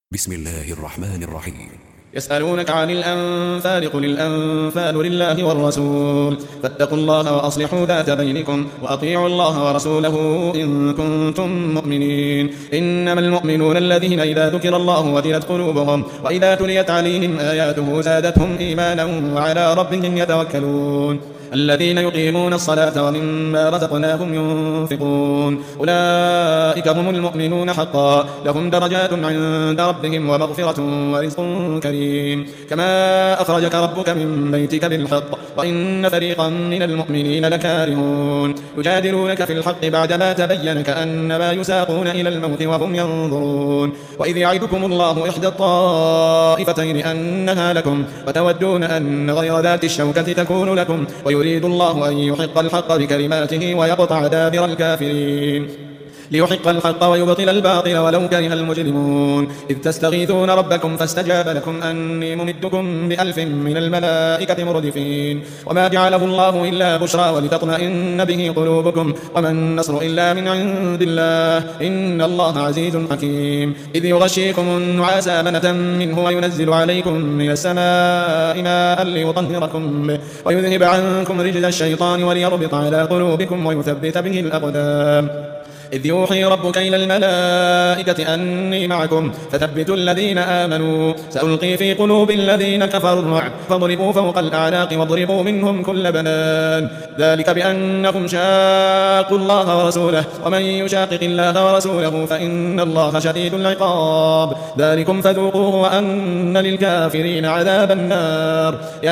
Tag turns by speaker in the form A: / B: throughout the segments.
A: بسم الله الرحمن الرحيم.
B: يسألونك عن الأنفال قل الأنفال لله والرسول فاتقوا الله وأصلحوا ذات بينكم وأطيعوا الله ورسوله إن كنتم مؤمنين. إنما المؤمنون الذين إذا ذكر الله وجلت قلوبهم وإذا تليت عليهم آياته زادتهم إيمانا وعلى ربهم يتوكلون. الذين يقيمون الصلاة ومما رزقناهم ينفقون أولئك هم المؤمنون حقا لهم درجات عند ربهم ومغفرة ورزق كريم. كما أخرجك ربك من بيتك بالحق وإن فريقا من المؤمنين لكارهون يجادلونك في الحق بعدما تبين كأنما يساقون إلى الموت وهم ينظرون. وإذ يعدكم الله إحدى الطائفتين أنها لكم وتودون أن غير ذات الشوكة تكون لكم ويريد الله أن يحق الحق بكلماته ويقطع دابر الكافرين ليحق الحق ويبطل الباطل ولو كره المجرمون. إذ تستغيثون ربكم فاستجاب لكم أني ممدكم ب1000 من الملائكة مردفين. وما جعله الله إلا بشرى ولتطمئن به قلوبكم وما النصر إلا من عند الله إن الله عزيز حكيم. إذ يغشيكم النعاس أمنة منه وينزل عليكم من السماء ماء ليطهركم به ويذهب عنكم رجز الشيطان وليربط على قلوبكم ويثبت به الأقدام. إذ يوحي ربك إلى الملائكة أني معكم فثبتوا الذين آمنوا سألقي في قلوب الذين كفروا الرعب فاضربوا فوق الأعناق واضربوا منهم كل بنان ذلك بأنهم شاقوا الله ورسوله ومن يشاقق الله ورسوله فإن الله شديد العقاب ذلكم فذوقوه وأن للكافرين عذاب النار.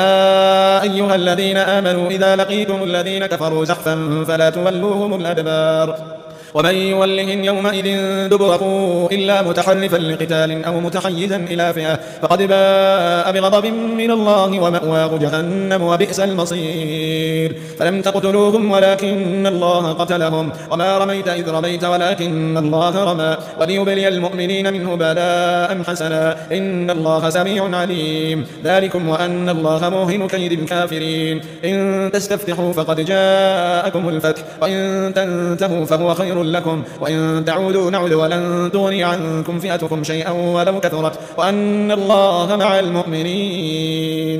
B: يا أيها الذين آمنوا إذا لقيتم الذين كفروا زحفا فلا تولوهم الأدبار ومن يولهم يومئذ دبره إلا متحرفا لقتال أو متحيزا إلى فئة فقد باء بغضب من الله ومأواه جهنم وبئس المصير. فلم تقتلوهم ولكن الله قتلهم وما رميت إذ رميت ولكن الله رمى وليبلي المؤمنين منه بلاء حسنا إن الله سميع عليم. ذلكم وأن الله موهن كيد الكافرين. إن تستفتحوا فقد جاءكم الفتح وإن تنتهوا فهو خير لكم وإن تعودوا نعد ولن تغني عنكم فئتكم شيئا ولو كثرت وأن الله مع المؤمنين.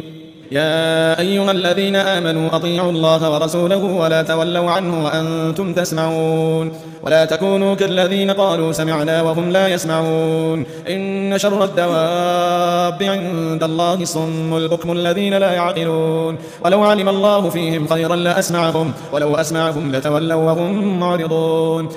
B: يا أيها الذين آمنوا أطيعوا الله ورسوله ولا تولوا عنه وأنتم تسمعون ولا تكونوا كالذين قالوا سمعنا وهم لا يسمعون. إن شر الدواب عند الله الصم البكم الذين لا يعقلون. ولو علم الله فيهم خيرا لأسمعهم ولو أسمعهم لتولوا وهم معرضون.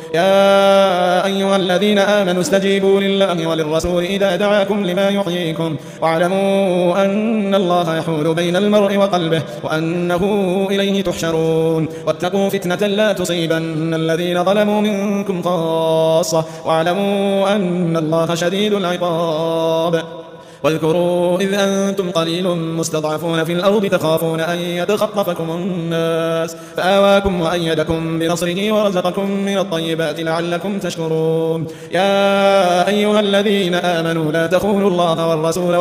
B: يا أيها الذين آمنوا استجيبوا لله وللرسول إذا دعاكم لما يحييكم واعلموا أن الله يحول بين المرء وقلبه وأنه إليه تحشرون. واتقوا فتنة لا تصيبن الذين ظلموا منكم خاصة واعلموا أن الله شديد العقاب. واذكروا إذ أنتم قليل مستضعفون في الأرض تخافون أن يتخطفكم الناس فآواكم وأيدكم بنصره ورزقكم من الطيبات لعلكم تشكرون. يا أيها الذين آمنوا لا تخونوا الله والرسول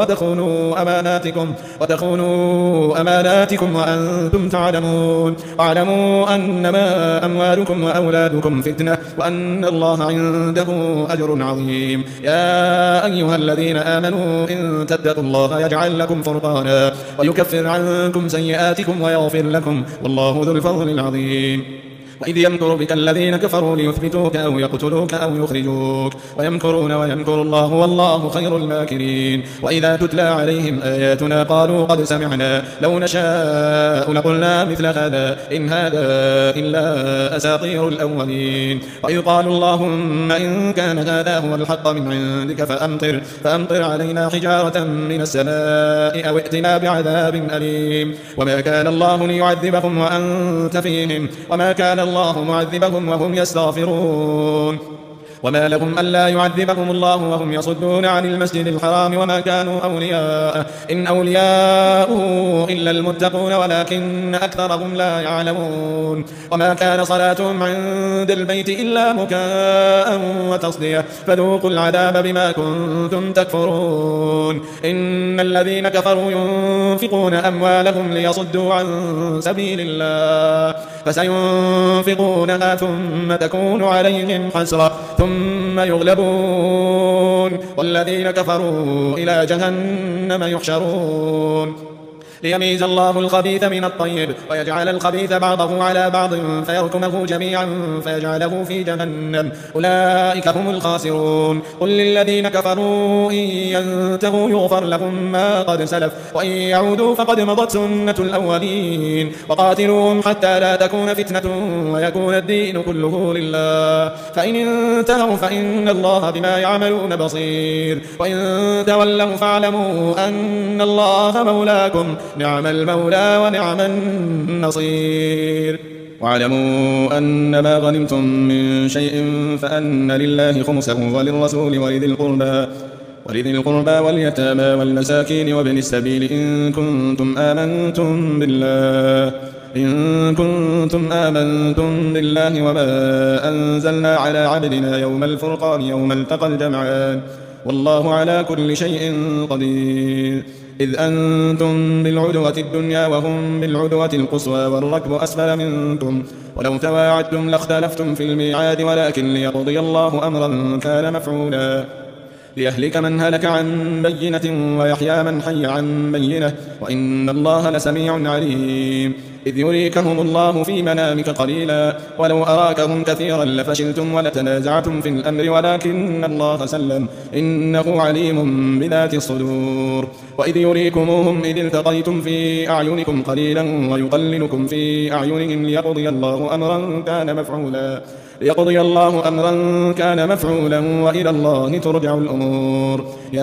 B: وتخونوا أماناتكم وأنتم تعلمون واعلموا أنما أموالكم وأولادكم فتنة وأن الله عنده أجر عظيم. يا أيها الذين آمنوا إن تتقوا الله يجعل لكم فرقانا ويكفر عنكم سيئاتكم ويغفر لكم والله ذو الفضل العظيم. وإذ يمكر بك الذين كفروا ليثبتوك أو يقتلوك أو يخرجوك ويمكرون ويمكر الله والله خير الماكرين. وإذا تتلى عليهم آياتنا قالوا قد سمعنا لو نشاء لقلنا مثل هذا إن هذا إلا أساطير الأولين. وإذ قالوا اللهم إن كان هذا هو الحق من عندك فأمطر علينا حجارة من السماء أو ائتنا بعذاب أليم. وما كان الله ليعذبهم وأنت فيهم وما كان الله معذبهم وهم يستغفرون. وما لهم ألا يعذبهم الله وهم يصدون عن المسجد الحرام وما كانوا أولياءه إن أولياؤه إلا المتقون ولكن أكثرهم لا يعلمون. وما كان صلاتهم عند البيت إلا مكاء وتصدية فذوقوا العذاب بما كنتم تكفرون. إن الذين كفروا ينفقون أموالهم ليصدوا عن سبيل الله فسينفقونها ثم تكون عليهم حسرة ثم يغلبون والذين كفروا إلى جهنم يحشرون ليميز الله الخبيث من الطيب ويجعل الخبيث بعضه على بعض فيركمه جميعا فيجعله في جهنم أولئك هم الخاسرون قل للذين كفروا إن ينتهوا يغفر لهم ما قد سلف وإن يعودوا فقد مضت سنة الأولين وقاتلوهم حتى لا تكون فتنة ويكون الدين كله لله فإن انتهوا فإن الله بما يعملون بصير وإن تولوا فاعلموا أن الله مولاكم نعم المولى ونعم النصير واعلموا أن ما غنمتم من شيء فأن لله خمسه وللرسول ولذي القربى واليتامى والمساكين وابن السبيل إن كنتم آمنتم بالله وما أنزلنا على عبدنا يوم الفرقان يوم التقى الجمعان والله على كل شيء قدير إذ أنتم بالعدوة الدنيا وهم بالعدوة القصوى والركب أسفل منكم ولو تواعدتم لاختلفتم في الميعاد ولكن ليقضي الله أمرا كان مفعولا ليهلك من هلك عن بينة ويحيى من حي عن بينة وإن الله لسميع عليم إذ يريكهم الله في منامك قليلا ولو أراكهم كثيرا لفشلتم ولتنازعتم في الأمر ولكن الله سلم إنه عليم بذات الصدور وإذ يريكموهم إذ التقيتم في أعينكم قليلا ويقللكم في أعينهم ليقضي الله أمرا كان مفعولا وإلى الله ترجع الأمور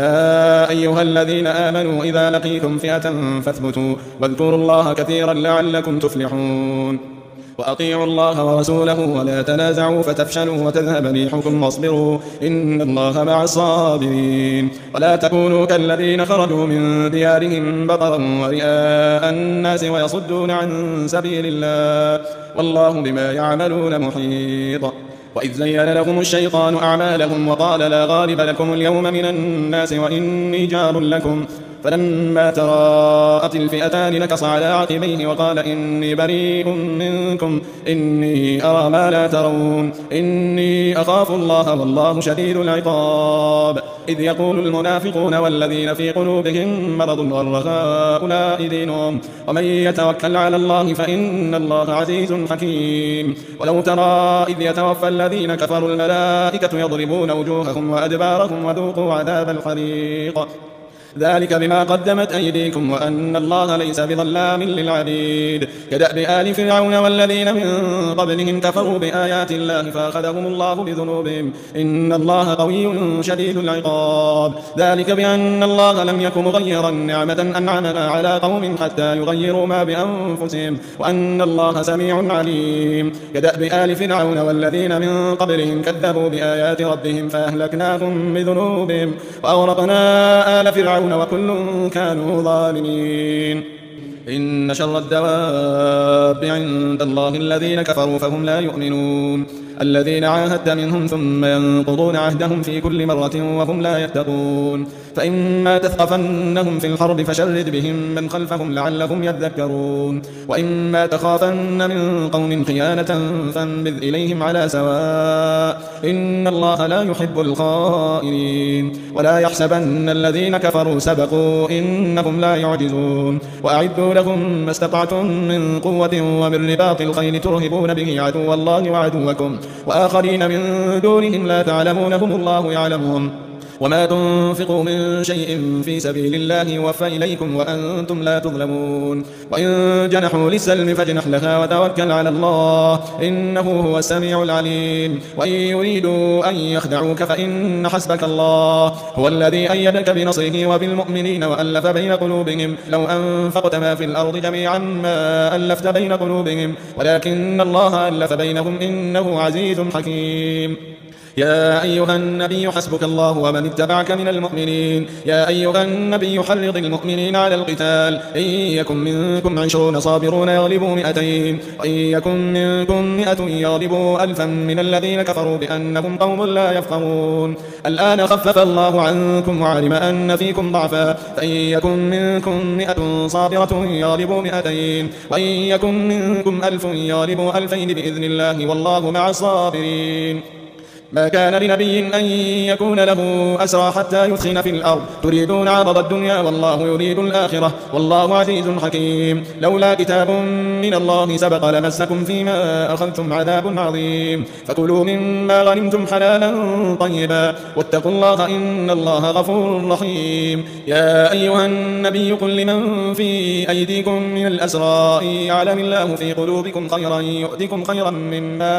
B: يا أيها الذين آمنوا إذا لقيتم فئة فاثبتوا واذكروا الله كثيرا لعلكم تفلحون وأطيعوا الله ورسوله ولا تنازعوا فتفشلوا وتذهب ريحكم واصبروا إن الله مع الصابرين ولا تكونوا كالذين خرجوا من ديارهم بطرا ورئاء الناس ويصدون عن سبيل الله والله بما يعملون محيط وإذ زين لهم الشيطان أعمالهم وقال لا غالب لكم اليوم من الناس وإني جار لكم فلما تراءت الفئتان نكص على عقبيه وقال إني بريء منكم إني أرى ما لا ترون إني أخاف الله والله شديد العقاب إذ يقول المنافقون والذين في قلوبهم مرض غر هؤلاء دينهم ومن يتوكل على الله فإن الله عزيز حكيم ولو ترى إذ يتوفى الذين كفروا الملائكة يضربون وجوههم وأدبارهم وذوقوا عذاب الحريق ذلك بما قدمت أيديكم وأن الله ليس بظلام للعبيد كدأب آل فرعون والذين من قبلهم كفروا بآيات الله فأخذهم الله بذنوبهم إن الله قوي شديد العقاب ذلك بأن الله لم يكن مغيرا نعمة أنعمها على قوم حتى يغيروا ما بأنفسهم وأن الله سميع عليم كدأب آل فرعون والذين من قبلهم كذبوا بآيات ربهم فأهلكناهم بذنوبهم وأغرقنا آل فرعون وكل كانوا ظالمين إن شر الدواب عند الله الذين كفروا فهم لا يؤمنون الذين عاهدت منهم ثم ينقضون عهدهم في كل مرة وهم لا يتقون فإما تثقفنهم في الحرب فشرد بهم من خلفهم لعلهم يذكرون وإما تخافن من قوم خيانة فانبذ إليهم على سواء إن الله لا يحب الخائنين ولا يحسبن الذين كفروا سبقوا إنهم لا يعجزون وأعدوا لهم ما استطعتم من قوة ومن رباط الخيل ترهبون به عدو الله وعدوكم وآخرين من دونهم لا تعلمونهم الله يعلمهم وما تنفقوا من شيء في سبيل الله يوفى إليكم وأنتم لا تظلمون وإن جنحوا للسلم فاجنح لها وتوكل على الله إنه هو السميع العليم وإن يريدوا أن يخدعوك فإن حسبك الله هو الذي أيدك بنصره وبالمؤمنين وألف بين قلوبهم لو أنفقت ما في الأرض جميعا ما ألفت بين قلوبهم ولكن الله ألف بينهم إنه عزيز حكيم يا أيها النبي حسبك الله ومن اتبعك من المؤمنين يا أيها النبي حرض المؤمنين على القتال إن يكن منكم 20 صابرون يغلبوا 200 وإن يكن منكم 100 يغلبوا 1000 من الذين كفروا بأنهم قوم لا يفقهون الآن خفف الله عنكم وعلم أن فيكم ضعفا فإن يكن منكم 100 صابرة يغلبوا 200 وإن يكن منكم 1000 يغلبوا 2000 بإذن الله والله مع الصابرين ما كان لنبي أن يكون له أسرى حتى يثخن في الأرض تريدون عرض الدنيا والله يريد الآخرة والله عزيز حكيم لولا كتاب من الله سبق لمسكم فيما أخذتم عذاب عظيم فكلوا مما غنمتم حلالا طيبا واتقوا الله إن الله غفور رحيم يا أيها النبي قل لمن في أيديكم من الأسرى إن يعلم الله في قلوبكم خيرا يؤتكم خيرا مما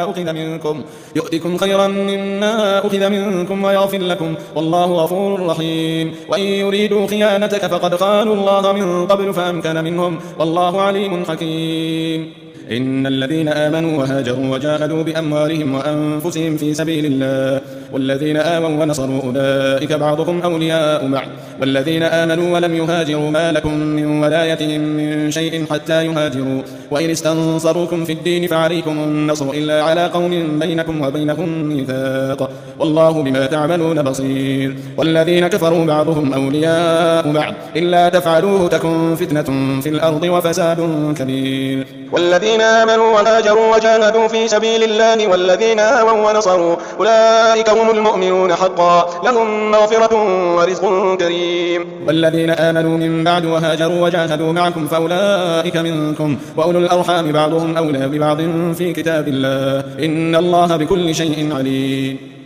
B: أخذ منكم ويغفر لكم والله غفور رحيم وإن يريدوا خيانتك فقد خانوا الله من قبل فأمكن منهم والله عليم حكيم إن الذين آمنوا وهاجروا وجاهدوا بأموالهم وأنفسهم في سبيل الله والذين آووا ونصروا أولئك بعضهم أولياء بعض والذين آمنوا ولم يهاجروا ما لكم من ولايتهم من شيء حتى يهاجروا وإن استنصروكم في الدين فعليكم النصر إلا على قوم بينكم وبينهم ميثاق والله بما تعملون بصير والذين كفروا بعضهم أولياء بعض إلا تفعلوه تكن فتنة في الأرض وفساد كبير
C: والذين آمنوا وهاجروا وجاهدوا في سبيل الله والذين آووا ونصروا أولئك هم المؤمنون حقا لهم مغفرة ورزق كريم
B: والذين آمنوا من بعد وهاجروا وجاهدوا معكم فأولئك منكم وأولو الأرحام بعضهم أولى ببعض في كتاب الله إن الله بكل شيء عليم